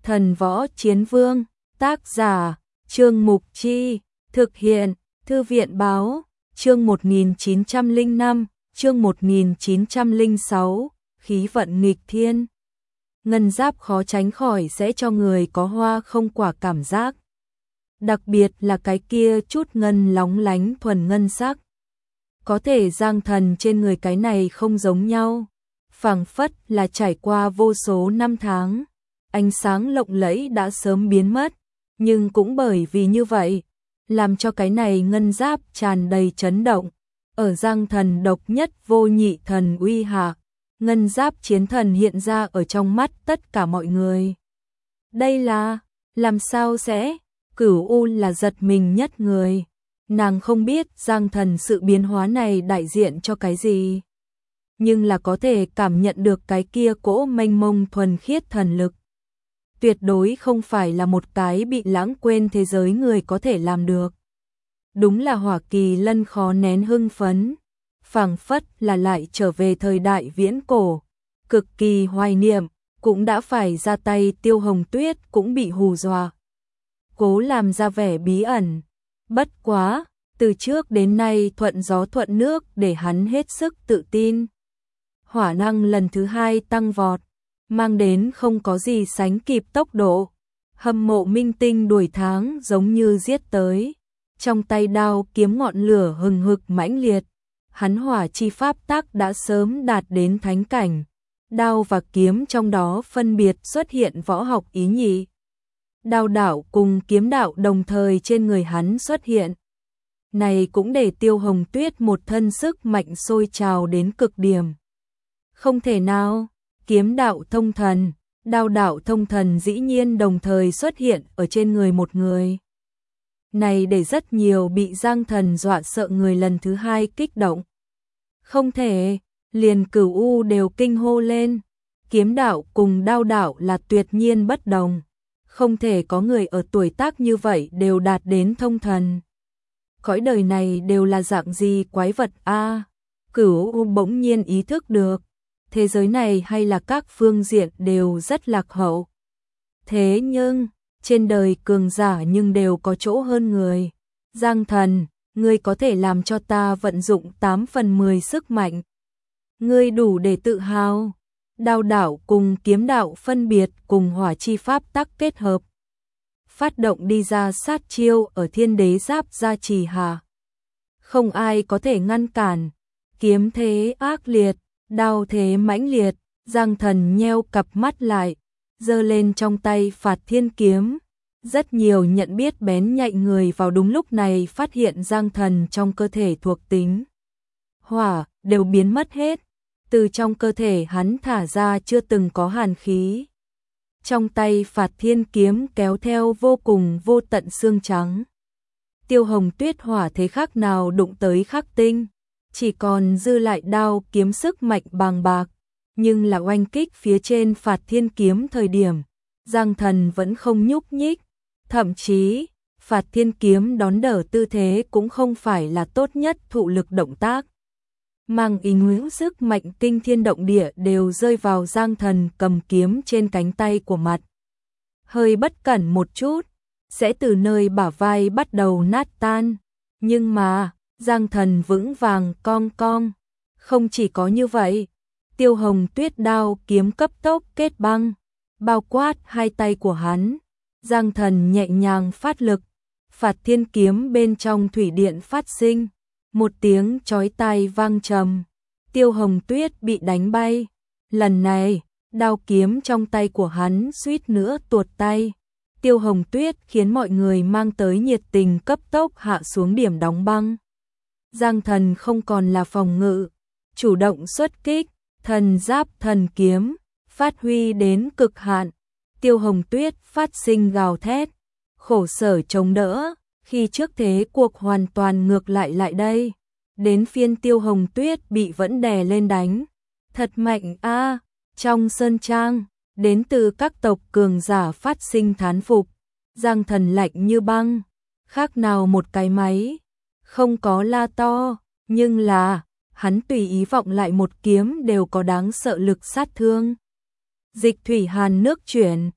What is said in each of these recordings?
Thần võ chiến vương, tác giả, Trương Mục Chi, thực hiện, Thư viện báo, chương 1905, chương 1906, khí vận nghịch thiên. Ngân giáp khó tránh khỏi sẽ cho người có hoa không quả cảm giác. Đặc biệt là cái kia chút ngân lóng lánh thuần ngân sắc. Có thể Giang Thần trên người cái này không giống nhau, phảng phất là trải qua vô số năm tháng, ánh sáng lộng lẫy đã sớm biến mất, nhưng cũng bởi vì như vậy, làm cho cái này ngân giáp tràn đầy chấn động. Ở Giang Thần độc nhất vô nhị thần uy hạ, ngân giáp chiến thần hiện ra ở trong mắt tất cả mọi người. Đây là, làm sao sẽ, Cửu U là giật mình nhất người. Nàng không biết Giang Thần sự biến hóa này đại diện cho cái gì, nhưng là có thể cảm nhận được cái kia cỗ mênh mông thuần khiết thần lực. Tuyệt đối không phải là một cái bị lãng quên thế giới người có thể làm được. Đúng là Hỏa Kỳ Lân khó nén hưng phấn, phảng phất là lại trở về thời đại viễn cổ, cực kỳ hoài niệm, cũng đã phải ra tay. Tiêu Hồng Tuyết cũng bị hù dọa, cố làm ra vẻ bí ẩn. Bất quá, từ trước đến nay thuận gió thuận nước để hắn hết sức tự tin. Hỏa năng lần thứ hai tăng vọt, mang đến không có gì sánh kịp tốc độ. Hâm mộ minh tinh đuổi tháng giống như giết tới. Trong tay đao kiếm ngọn lửa hừng hực mãnh liệt. Hắn hỏa chi pháp tắc đã sớm đạt đến thánh cảnh. Đao và kiếm trong đó phân biệt xuất hiện võ học ý nhị. Đao đạo cùng kiếm đạo đồng thời trên người hắn xuất hiện. Này cũng để Tiêu Hồng Tuyết một thân sức mạnh sôi trào đến cực điểm. Không thể nào, kiếm đạo thông thần, đao đạo thông thần dĩ nhiên đồng thời xuất hiện ở trên người một người. Này để rất nhiều bị Giang Thần dọa sợ người lần thứ hai kích động. Không thể, liền Cửu U đều kinh hô lên. Kiếm đạo cùng đao đạo là tuyệt nhiên bất đồng. Không thể có người ở tuổi tác như vậy đều đạt đến thông thần. Cõi đời này đều là dạng gì quái vật a? Cửu U bỗng nhiên ý thức được, thế giới này hay là các phương diện đều rất lạc hậu. Thế nhưng, trên đời cường giả nhưng đều có chỗ hơn người. Giang Thần, ngươi có thể làm cho ta vận dụng 8/10 sức mạnh. Ngươi đủ để tự hào. Đao đạo cùng kiếm đạo phân biệt cùng hỏa chi pháp tắc kết hợp. Phát động đi ra sát chiêu ở thiên đế giáp gia trì hạ. Không ai có thể ngăn cản. Kiếm thế ác liệt, đao thế mãnh liệt. Giang Thần nheo cặp mắt lại, giơ lên trong tay Phạt Thiên kiếm. Rất nhiều nhận biết bén nhạy người vào đúng lúc này phát hiện Giang Thần trong cơ thể thuộc tính hỏa đều biến mất hết. Từ trong cơ thể hắn thả ra chưa từng có hàn khí. Trong tay Phạt Thiên kiếm kéo theo vô cùng vô tận xương trắng. Tiêu Hồng Tuyết hỏa thế khác nào đụng tới khắc tinh, chỉ còn dư lại đao kiếm sức mạnh bàng bạc, nhưng là oanh kích phía trên Phạt Thiên kiếm thời điểm, Giang Thần vẫn không nhúc nhích, thậm chí, Phạt Thiên kiếm đón đỡ tư thế cũng không phải là tốt nhất thụ lực động tác. Mang ý nghĩa sức mạnh kinh thiên động địa đều rơi vào Giang Thần cầm kiếm trên cánh tay của mặt. Hơi bất cẩn một chút, sẽ từ nơi bả vai bắt đầu nát tan. Nhưng mà, Giang Thần vững vàng cong cong. Không chỉ có như vậy, Tiêu Hồng Tuyết đao kiếm cấp tốc kết băng, bao quát hai tay của hắn. Giang Thần nhẹ nhàng phát lực, Phạt Thiên kiếm bên trong thủy điện phát sinh. Một tiếng chói tai vang trầm, Tiêu Hồng Tuyết bị đánh bay. Lần này, đao kiếm trong tay của hắn suýt nữa tuột tay. Tiêu Hồng Tuyết khiến mọi người mang tới nhiệt tình cấp tốc hạ xuống điểm đóng băng. Giang Thần không còn là phòng ngự, chủ động xuất kích, thần giáp thần kiếm, phát huy đến cực hạn. Tiêu Hồng Tuyết phát sinh gào thét, khổ sở chống đỡ. Khi trước thế cuộc hoàn toàn ngược lại đây, đến phiên Tiêu Hồng Tuyết bị vẫn đè lên đánh. Thật mạnh a! Trong sơn trang, đến từ các tộc cường giả phát sinh thán phục. Giang Thần lạnh như băng, khác nào một cái máy, không có la to, nhưng là, hắn tùy ý vọng lại một kiếm đều có đáng sợ lực sát thương. Dịch thủy hàn nước chuyển,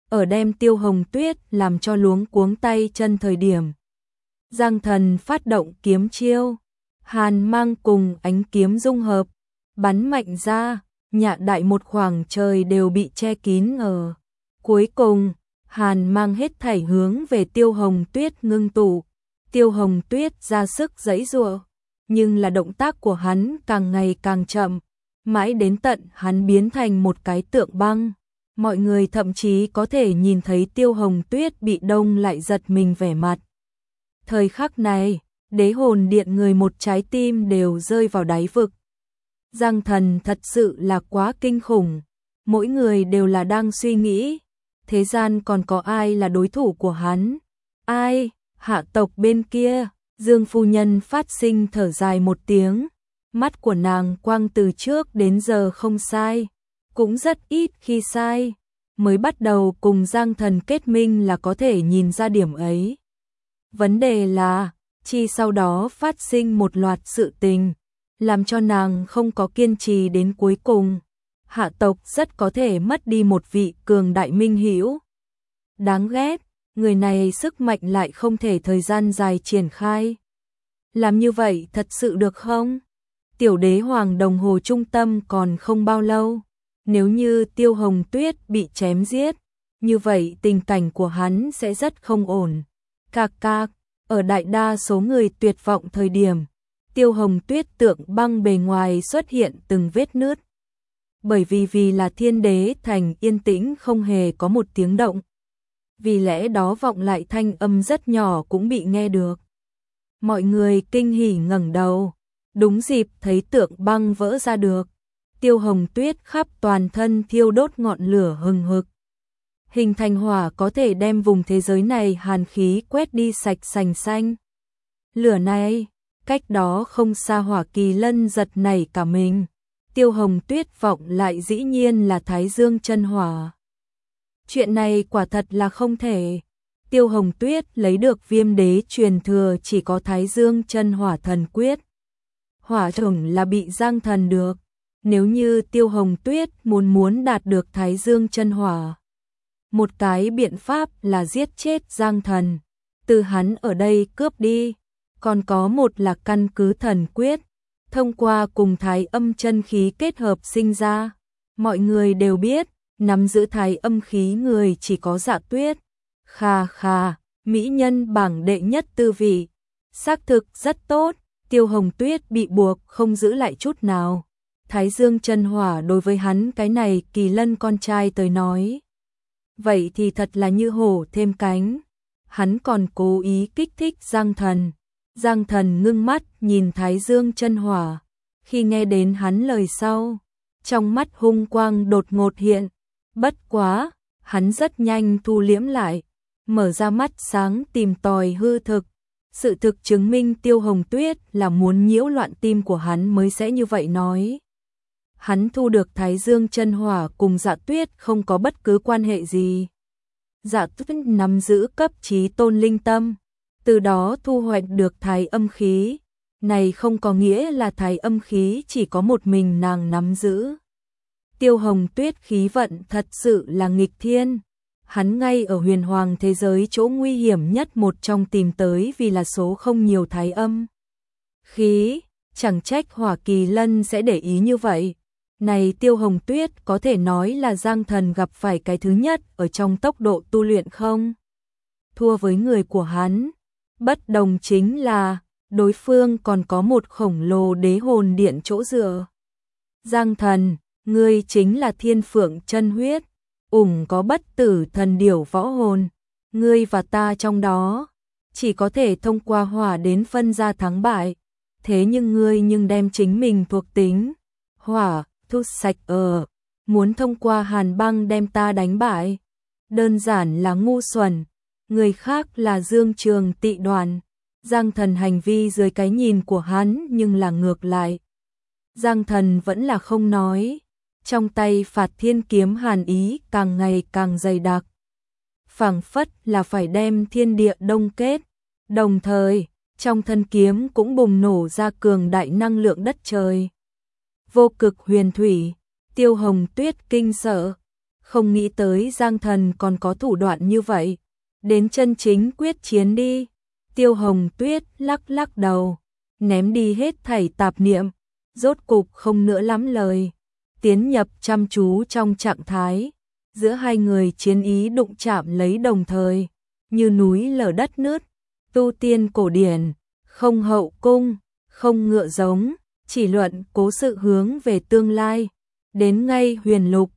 ở đem Tiêu Hồng Tuyết làm cho luống cuống tay chân thời điểm. Giang Thần phát động kiếm chiêu, hàn mang cùng ánh kiếm dung hợp, bắn mạnh ra, nhạ đại một khoảng trời đều bị che kín ở. Cuối cùng, hàn mang hết thảy hướng về Tiêu Hồng Tuyết ngưng tụ. Tiêu Hồng Tuyết ra sức giãy giụa, nhưng là động tác của hắn càng ngày càng chậm, mãi đến tận hắn biến thành một cái tượng băng. Mọi người thậm chí có thể nhìn thấy Tiêu Hồng Tuyết bị đông lại giật mình vẻ mặt. Thời khắc này, Đế Hồn Điện người một trái tim đều rơi vào đáy vực. Giang Thần thật sự là quá kinh khủng, mỗi người đều là đang suy nghĩ, thế gian còn có ai là đối thủ của hắn? Ai? Hạ tộc bên kia, Dương phu nhân phát sinh thở dài một tiếng, mắt của nàng quang từ trước đến giờ không sai, cũng rất ít khi sai, mới bắt đầu cùng Giang Thần kết minh là có thể nhìn ra điểm ấy. Vấn đề là, chi sau đó phát sinh một loạt sự tình, làm cho nàng không có kiên trì đến cuối cùng. Hạ tộc rất có thể mất đi một vị cường đại minh hữu. Đáng ghét, người này sức mạnh lại không thể thời gian dài triển khai. Làm như vậy thật sự được không? Tiểu đế hoàng đồng hồ trung tâm còn không bao lâu. Nếu như Tiêu Hồng Tuyết bị chém giết, như vậy tình cảnh của hắn sẽ rất không ổn. Cạc cạc, ở đại đa số người tuyệt vọng thời điểm, Tiêu Hồng Tuyết tượng băng bề ngoài xuất hiện từng vết nứt. Bởi vì là thiên đế thành yên tĩnh không hề có một tiếng động. Vì lẽ đó vọng lại thanh âm rất nhỏ cũng bị nghe được. Mọi người kinh hỉ ngẩng đầu, đúng dịp thấy tượng băng vỡ ra được. Tiêu Hồng Tuyết khắp toàn thân thiêu đốt ngọn lửa hừng hực. Hình thành hỏa có thể đem vùng thế giới này hàn khí quét đi sạch sành xanh. Lửa này, cách đó không xa Hỏa Kỳ Lân giật nảy cả mình. Tiêu Hồng Tuyết vọng lại dĩ nhiên là Thái Dương chân hỏa. Chuyện này quả thật là không thể. Tiêu Hồng Tuyết lấy được Viêm Đế truyền thừa chỉ có Thái Dương chân hỏa thần quyết. Hỏa chủng là bị Giang Thần được. Nếu như Tiêu Hồng Tuyết muốn đạt được Thái Dương chân hỏa, một cái biện pháp là giết chết Giang Thần, từ hắn ở đây cướp đi. Còn có một là căn cứ thần quyết, thông qua cùng Thái Âm chân khí kết hợp sinh ra. Mọi người đều biết, nắm giữ Thái Âm khí người chỉ có Dạ Tuyết. Khà khà, mỹ nhân bảng đệ nhất tư vị. Xác thực rất tốt, Tiêu Hồng Tuyết bị buộc không giữ lại chút nào. Thái Dương chân hỏa đối với hắn cái này Kỳ Lân con trai tới nói, vậy thì thật là như hổ thêm cánh. Hắn còn cố ý kích thích Giang Thần. Giang Thần ngưng mắt nhìn Thái Dương chân hỏa. Khi nghe đến hắn lời sau, trong mắt hung quang đột ngột hiện. Bất quá, hắn rất nhanh thu liễm lại, mở ra mắt sáng tìm tòi hư thực. Sự thực chứng minh Tiêu Hồng Tuyết là muốn nhiễu loạn tim của hắn mới sẽ như vậy nói. Hắn thu được Thái Dương chân hỏa cùng Dạ Tuyết không có bất cứ quan hệ gì. Dạ Tuyết nắm giữ cấp chí tôn linh tâm, từ đó thu hoạch được Thái Âm khí. Này không có nghĩa là Thái Âm khí chỉ có một mình nàng nắm giữ. Tiêu Hồng Tuyết khí vận thật sự là nghịch thiên. Hắn ngay ở huyền hoàng thế giới chỗ nguy hiểm nhất một trong tìm tới vì là số không nhiều Thái Âm khí. Chẳng trách Hỏa Kỳ Lân sẽ để ý như vậy. Này Tiêu Hồng Tuyết có thể nói là Giang Thần gặp phải cái thứ nhất ở trong tốc độ tu luyện không? Thua với người của hắn. Bất đồng chính là, đối phương còn có một khổng lồ đế hồn điện chỗ dựa. Giang Thần, ngươi chính là thiên phượng chân huyết, có bất tử thần điểu võ hồn. Ngươi và ta trong đó, chỉ có thể thông qua hỏa đến phân ra thắng bại. Thế nhưng ngươi đem chính mình thuộc tính hỏa thu sạch muốn thông qua hàn băng đem ta đánh bại. Đơn giản là ngu xuẩn. Người khác là Dương Trường Tị Đoàn. Giang Thần hành vi dưới cái nhìn của hắn nhưng là ngược lại. Giang Thần vẫn là không nói. Trong tay Phạt Thiên kiếm hàn ý càng ngày càng dày đặc. Phảng phất là phải đem thiên địa đông kết. Đồng thời, trong thân kiếm cũng bùng nổ ra cường đại năng lượng đất trời. Vô cực huyền thủy, Tiêu Hồng Tuyết kinh sợ. không nghĩ tới Giang Thần còn có thủ đoạn như vậy. Đến chân chính quyết chiến đi. Tiêu Hồng Tuyết lắc lắc đầu, ném đi hết thảy tạp niệm, rốt cục không nữa lắm lời, tiến nhập chăm chú trong trạng thái. Giữa hai người chiến ý đụng chạm lấy đồng thời, như núi lở đất nứt, tu tiên cổ điển, không hậu cung, không ngựa giống, chỉ luận cố sự hướng về tương lai. Đến ngay huyền lục,